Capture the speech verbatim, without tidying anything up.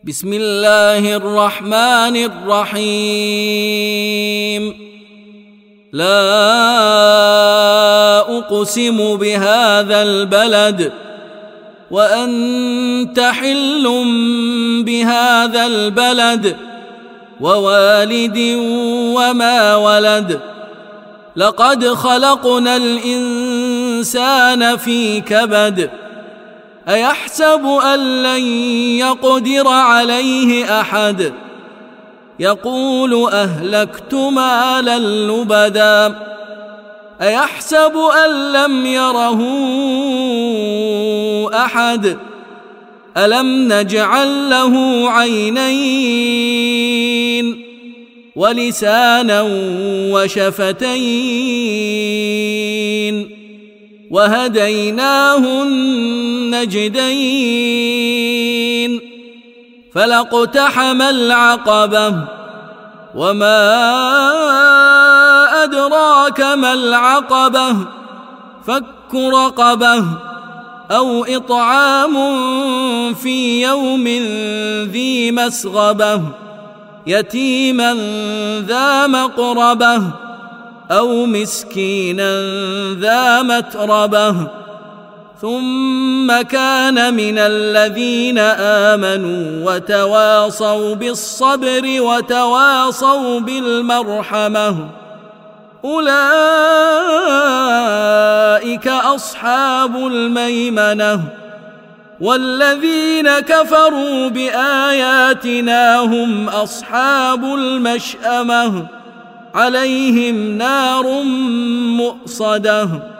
بسم الله الرحمن الرحيم. لا أقسم بهذا البلد وأنت حل بهذا البلد ووالد وما ولد. لقد خلقنا الإنسان في كبد. أيحسب أن لن يقدر عليه أحد. يقول أهلكت مالا لبدا. أيحسب أن لم يره أحد. ألم نجعل له عينين ولسانا وشفتين وهديناه النجدين. فلاقتحم العقبة وما أدراك ما العقبة. فك رقبة أو إطعام في يوم ذي مسغبة يتيما ذا مقربة أو مسكينا ذا متربة. ثم كان من الذين آمنوا وتواصوا بالصبر وتواصوا بالمرحمة. أولئك أصحاب الميمنة. والذين كفروا بآياتنا هم أصحاب المشأمة. عليهم نار مؤصدة.